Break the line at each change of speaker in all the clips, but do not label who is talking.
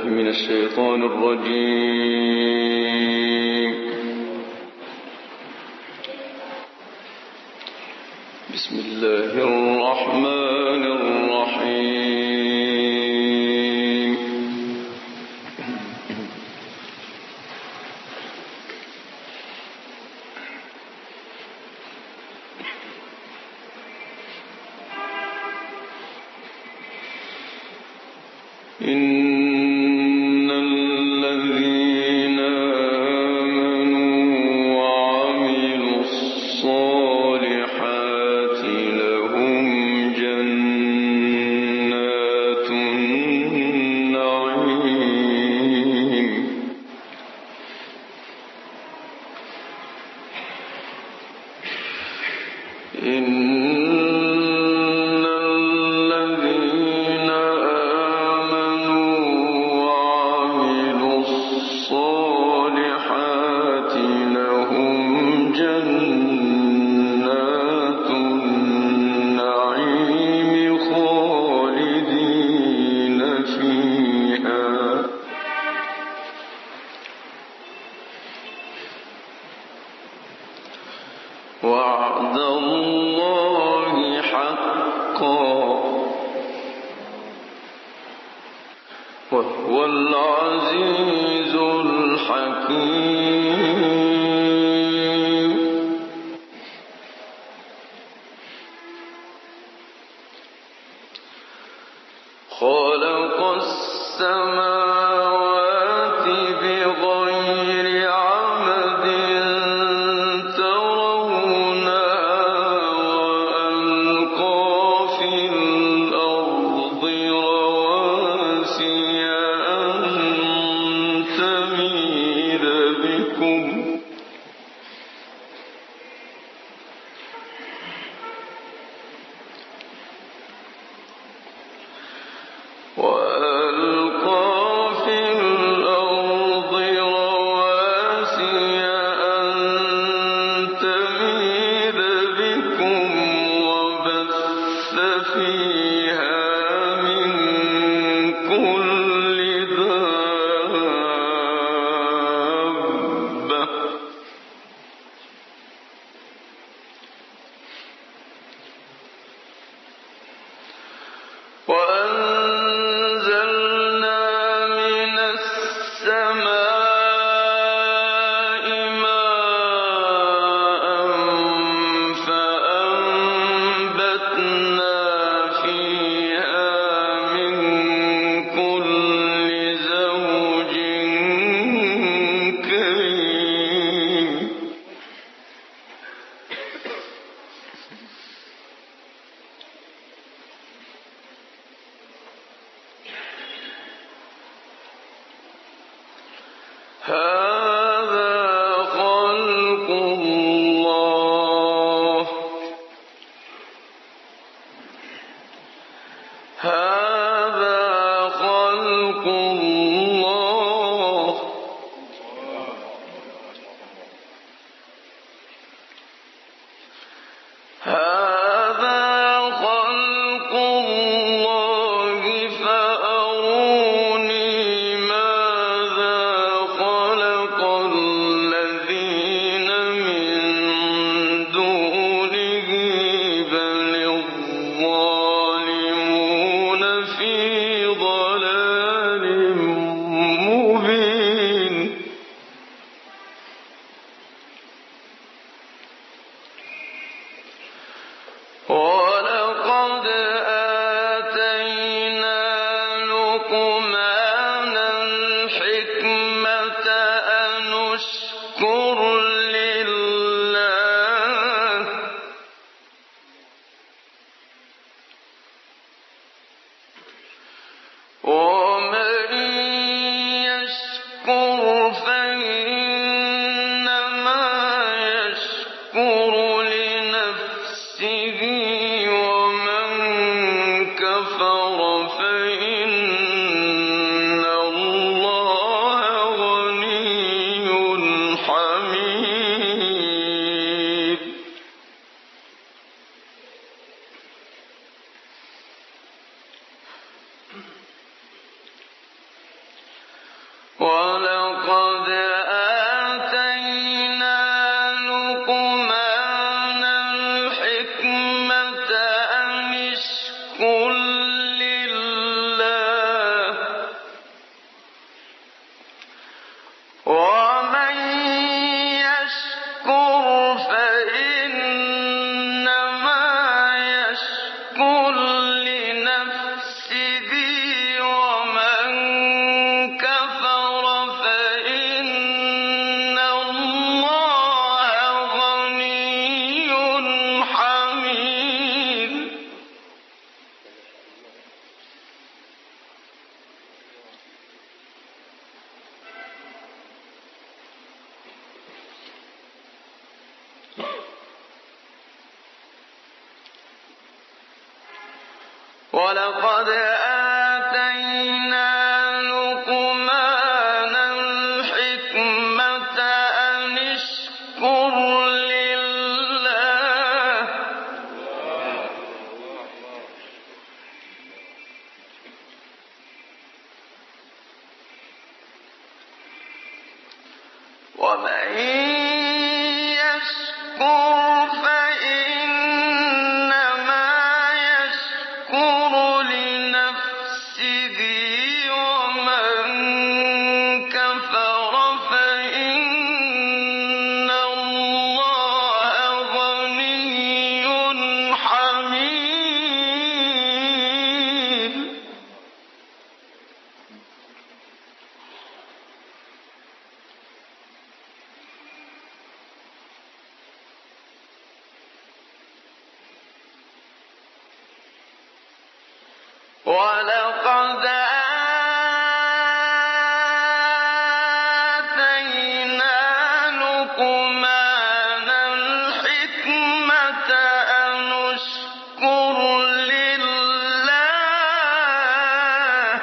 من الشيطان الرجيم. بسم الله الرحمن الرحيم. إن الذين آمنوا وعملوا الصالحات لهم جنات النعيم. وعد الله حقا وهو العزيز الحكيم. خلق السماوات بغير عمد ولقد آتينا لقمان الحكمة أن اشكر لله ومن يشكر فإنما يشكر لنفسه ومن كفر فإن الله غني حميد ولقد آتينا لقمان الحكمة أن اشكر لله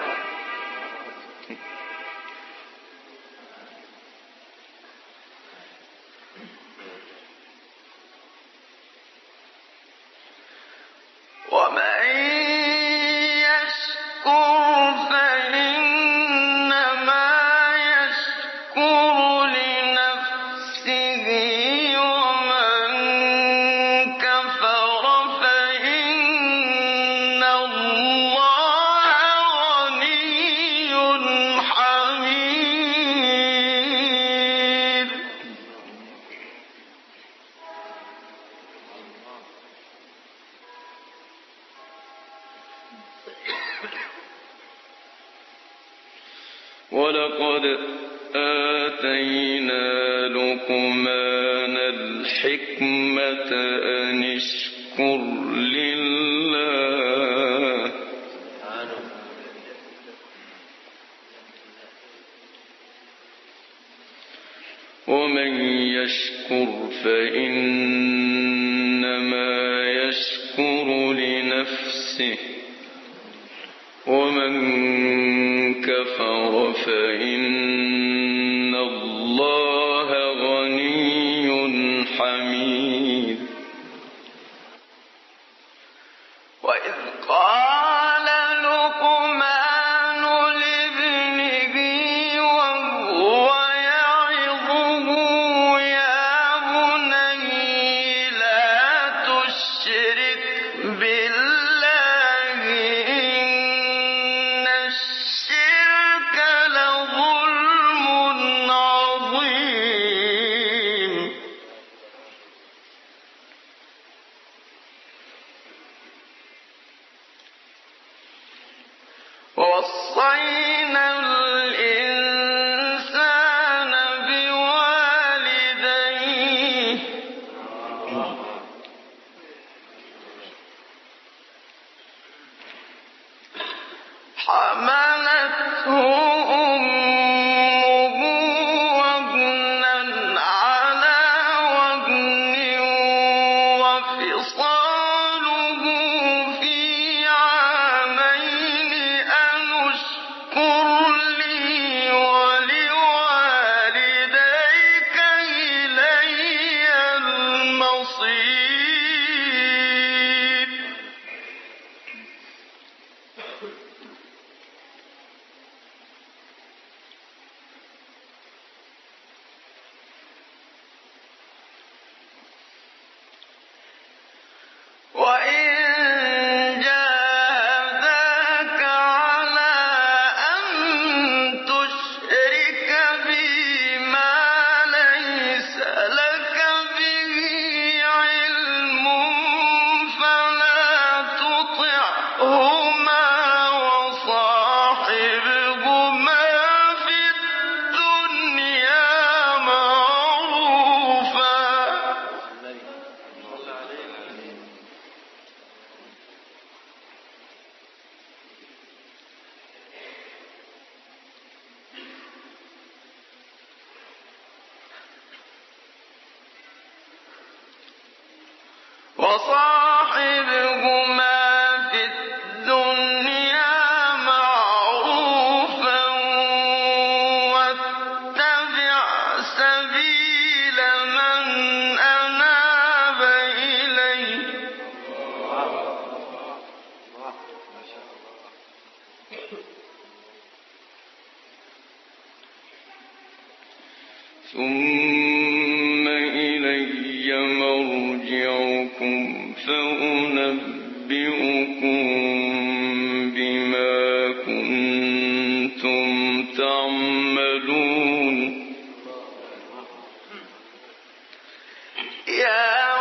ومن يشكر فإنما يشكر لنفسه ومن كفر فإن الله غني حميد ولقد آتينا لقمان الحكمة أن اشكر لله ومن يشكر فإنما يشكر لنفسه ومن كفر فإن الله غني حميد وإذ قال لقمان لابنه وهو يعظه يا بني لا تشرك بالله إن الشرك لظلم عظيم ووصينا الإنسان بوالديه حملته أمه وهنا على وهن وفصاله في عامين أن اشكر لي ولوالديك إلي المصير وإن جاهداك على أن تشرك بي ما ليس لك به علم فلا تطعهما وصاحبهما في الدنيا معروفا وصاحبهما في ثم إلي مرجعكم فأنبئكم بما كنتم تعملون يا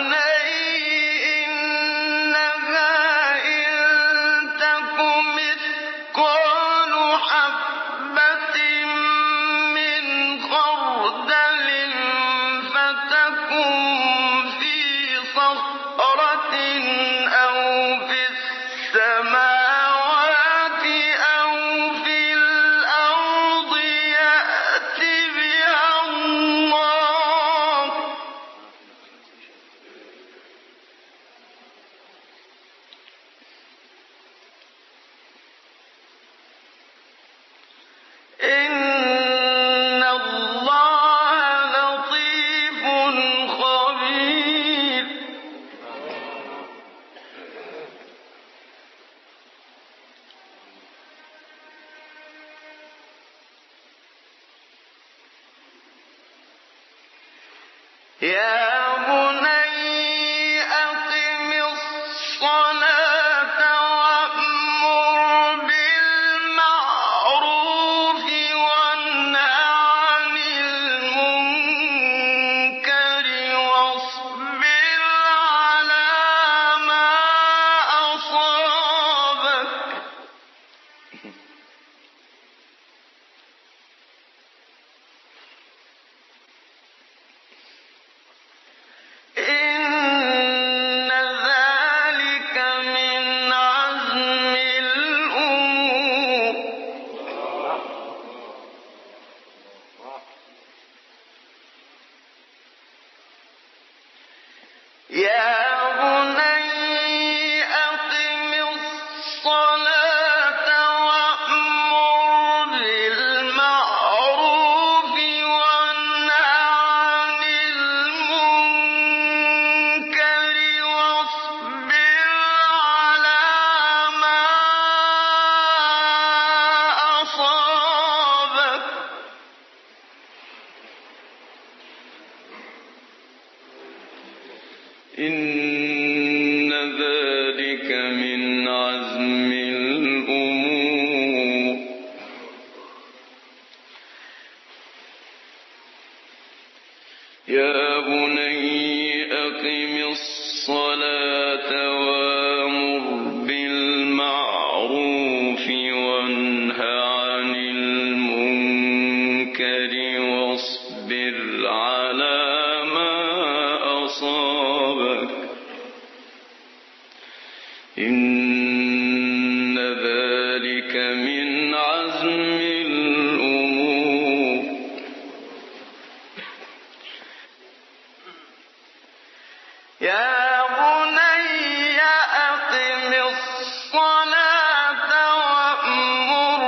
بني أقم الصلاة وأمر بالمعروف وانه عن المنكر واصبر على ما أصابك إن ذلك من عزم الأمور يا بني أقم الصلاة وأمر بالمعروف وانه عن المنكر واصبر على ما أصابك إن ذلك من عزم الأمور يا بني أقم الصلاة وأمر بالمعروف وانه عن المنكر واصبر على ما أصابك إن ذلك من عزم الأمور يا بني أقم الصلاة وأمر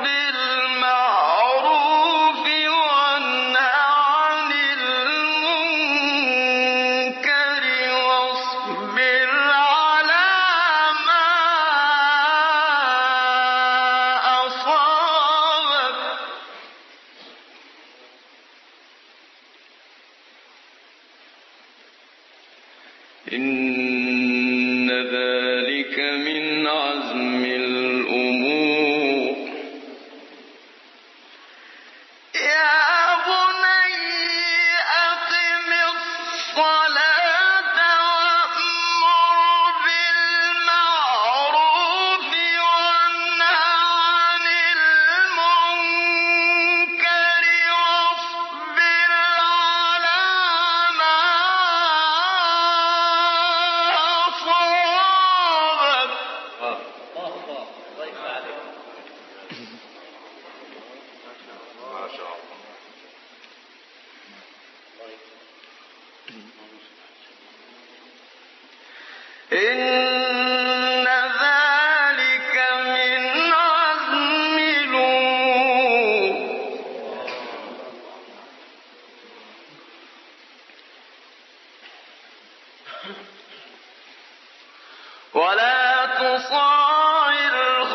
بالمعروف وانه عن المنكر واصبر على ما أصابك إن ذلك من عزم الأمور يا بني أقم الصلاة وأمر بالمعروف وانه عن المنكر واصبر على ما إن ذلك من عزم الأمور ولا تصاعر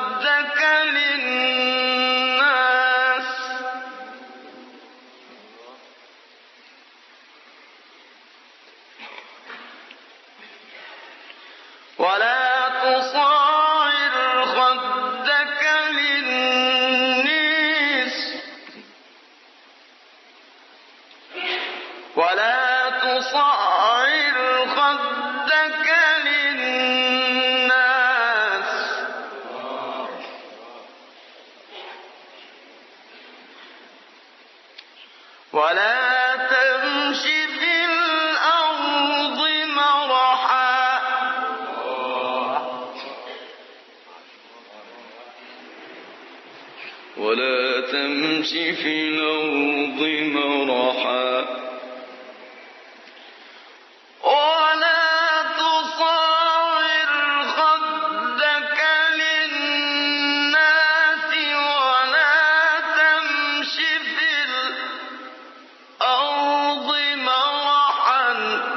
خدك للناس ولا تصعر خدك للناس ولا تمش في الأرض مرحا ولا تمش في الأرض مرحا ولا تصعر خدك للناس ولا تمش في الأرض مرحا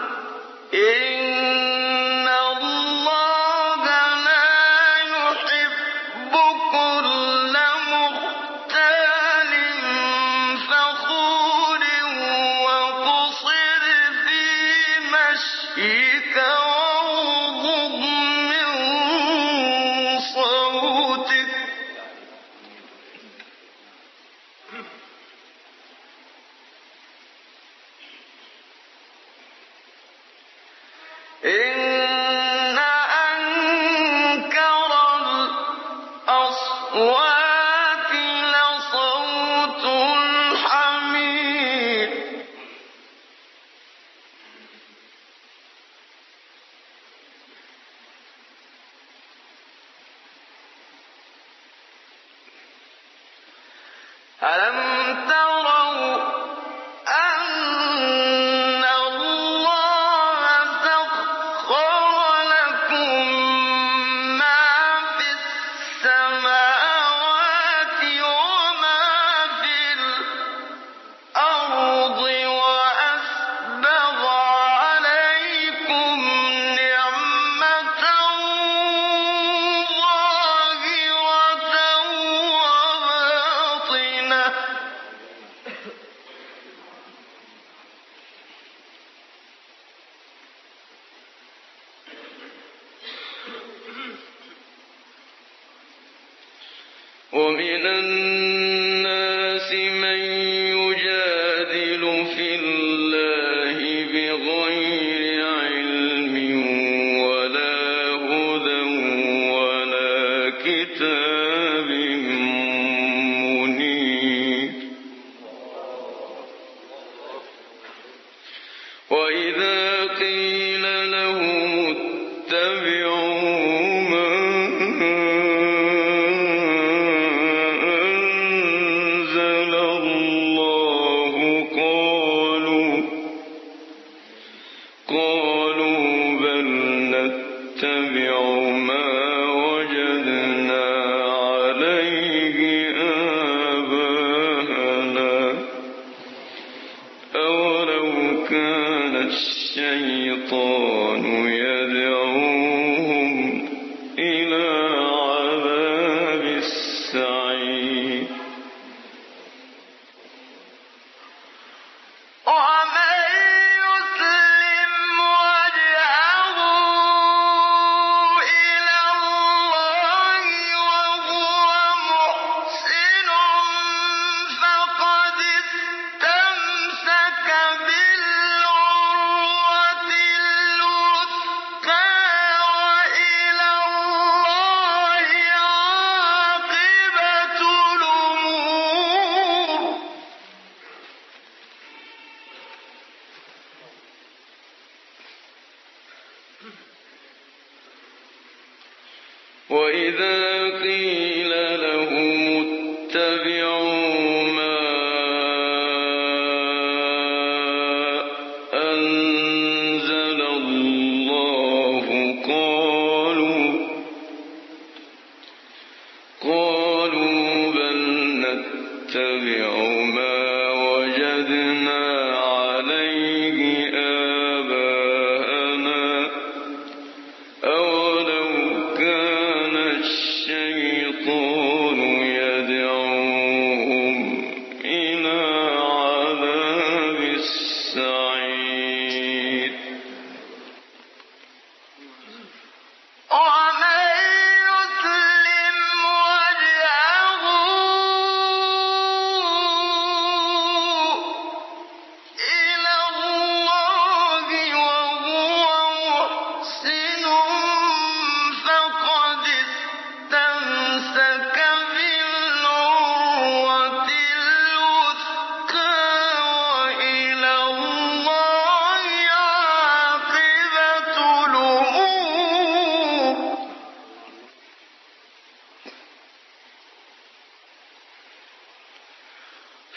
إن الله لا يحب كل مختال فخور واقصد في مشيك واغضض من صوتك إن أنكر الأصوات لصوت الحمير ألم تروا أن الله سخر لكم ما في السماوات وما في الأرض وأسبغ عليكم نعمة ظاهرة وباطنة ومن الناس من يجادل في الله بغير علم ولا هدى ولا كتاب منير وإذا قيل لهم اتبعوا ما أنزل الله قالوا بل نتبع ما وجدنا عليه آباءنا أولو كان الشيطان يدعوهم إلى عذاب السعير ومن يسلم وجهه إلى الله وهو محسن فقد استمسك بالعروة الوثقى وإلى الله عاقبة الأمور وإذا قيل لهم اتبعوا ما أنزل الله قالوا بل نتبع ما وجدنا عليه آباءنا أولو كان الشيطان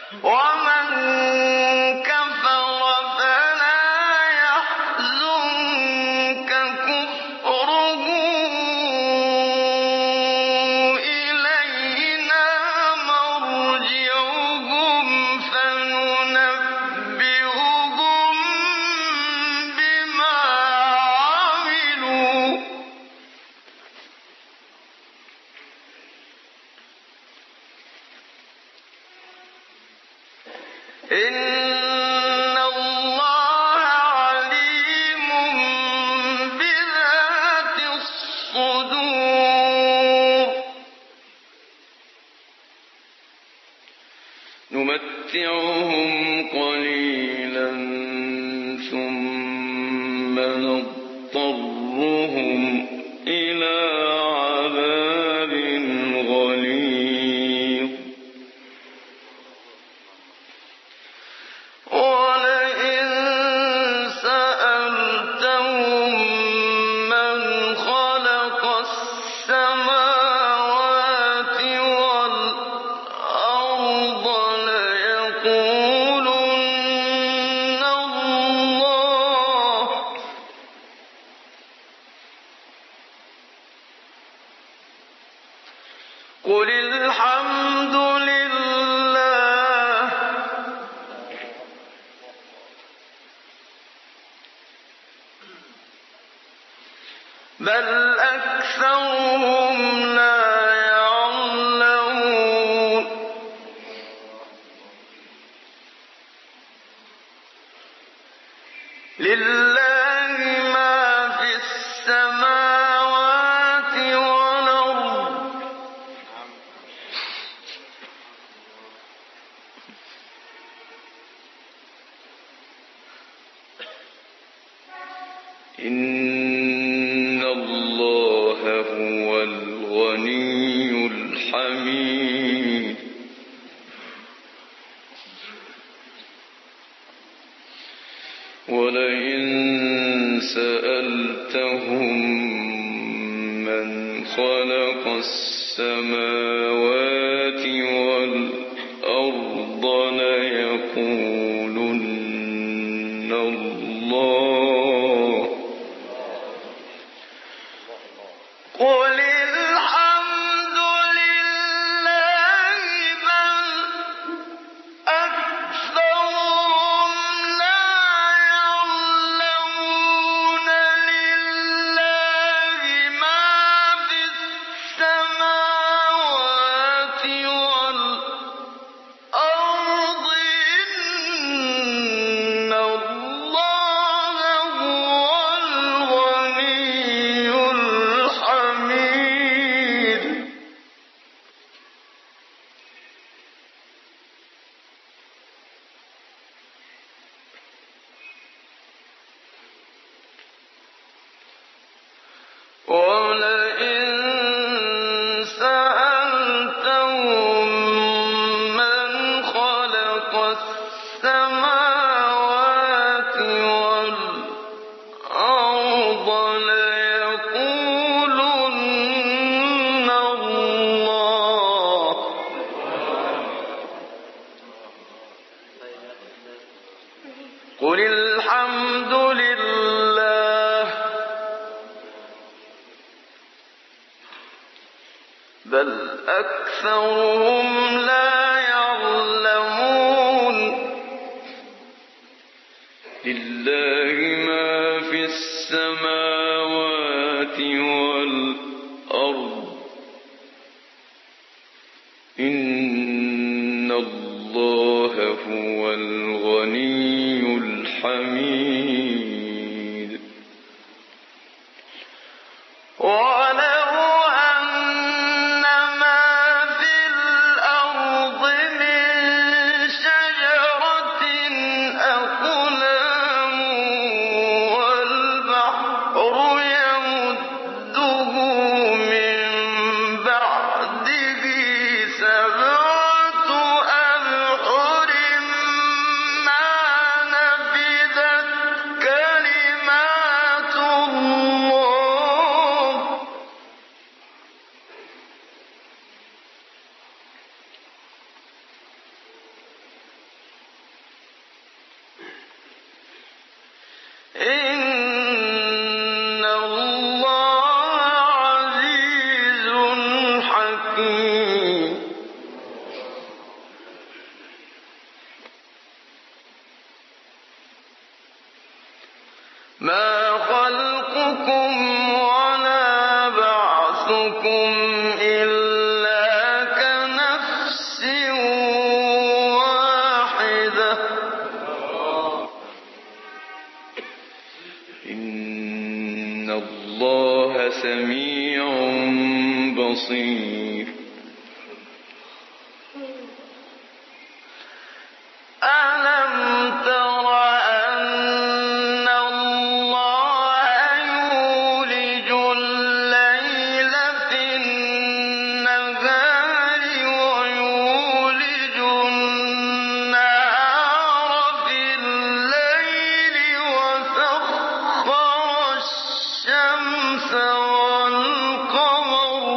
ومن كفر فلا يحزنك كفره إلينا مرجعهم فننبئهم بما عملوا إن الله عليم بذات الصدور نمتعهم قليلا ثم نضطرهم إلى عذاب غليظ ولئن سألتهم من خلق السماوات والأرض ليقولن الله قل الحمد لله بل أكثرهم لا يعلمون لله ما في السماوات والأرض إن الله هو الغني الحميد ولئن سألتهم من خلق السماوات والأرض ليقولن الله قل الحمد لله بل أكثرهم لا يعلمون لله ما في السماوات والأرض إن الله هو الغني الحميد ولئن سألتهم من خلق السماوات والأرض ليقولن الله قل الحمد لله بل أكثرهم لا يعلمون لله ما في السماوات والأرض إن الله هو الغني الحميد ولو أن ما في الأرض من شجرة أقلام والبحر يمده من بعده سبعة أبحر ما نفدت كلمات الله إِنَّ اللَّهَ عَزِيزٌ حَكِيمٌ مَا خَلْقُكُمْ وَلَا بَعْثُكُمْ إِلَّا كَنَفْسٍ وَاحِدَةٍ ۗ إِنَّ اللَّهَ سَمِيعٌ بَصِيرٌ أَلَمْ تَرَ أَنَّ اللَّهَ يُولِجُ اللَّيْلَ فِي النَّهَارِ وَيُولِجُ النَّهَارَ فِي اللَّيْلِ وَسَخَّرَ الشَّمْسَ وَالْقَمَرَ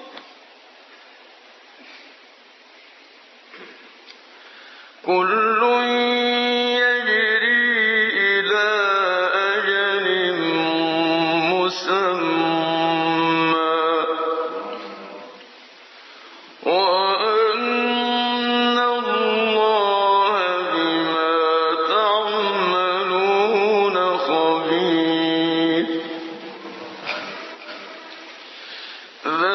كُلٌّ يَجْرِي إِلَىٰ أَجَلٍ مُّسَمًّى وَأَنَّ اللَّهَ بِمَا تَعْمَلُونَ خَبِيرٌ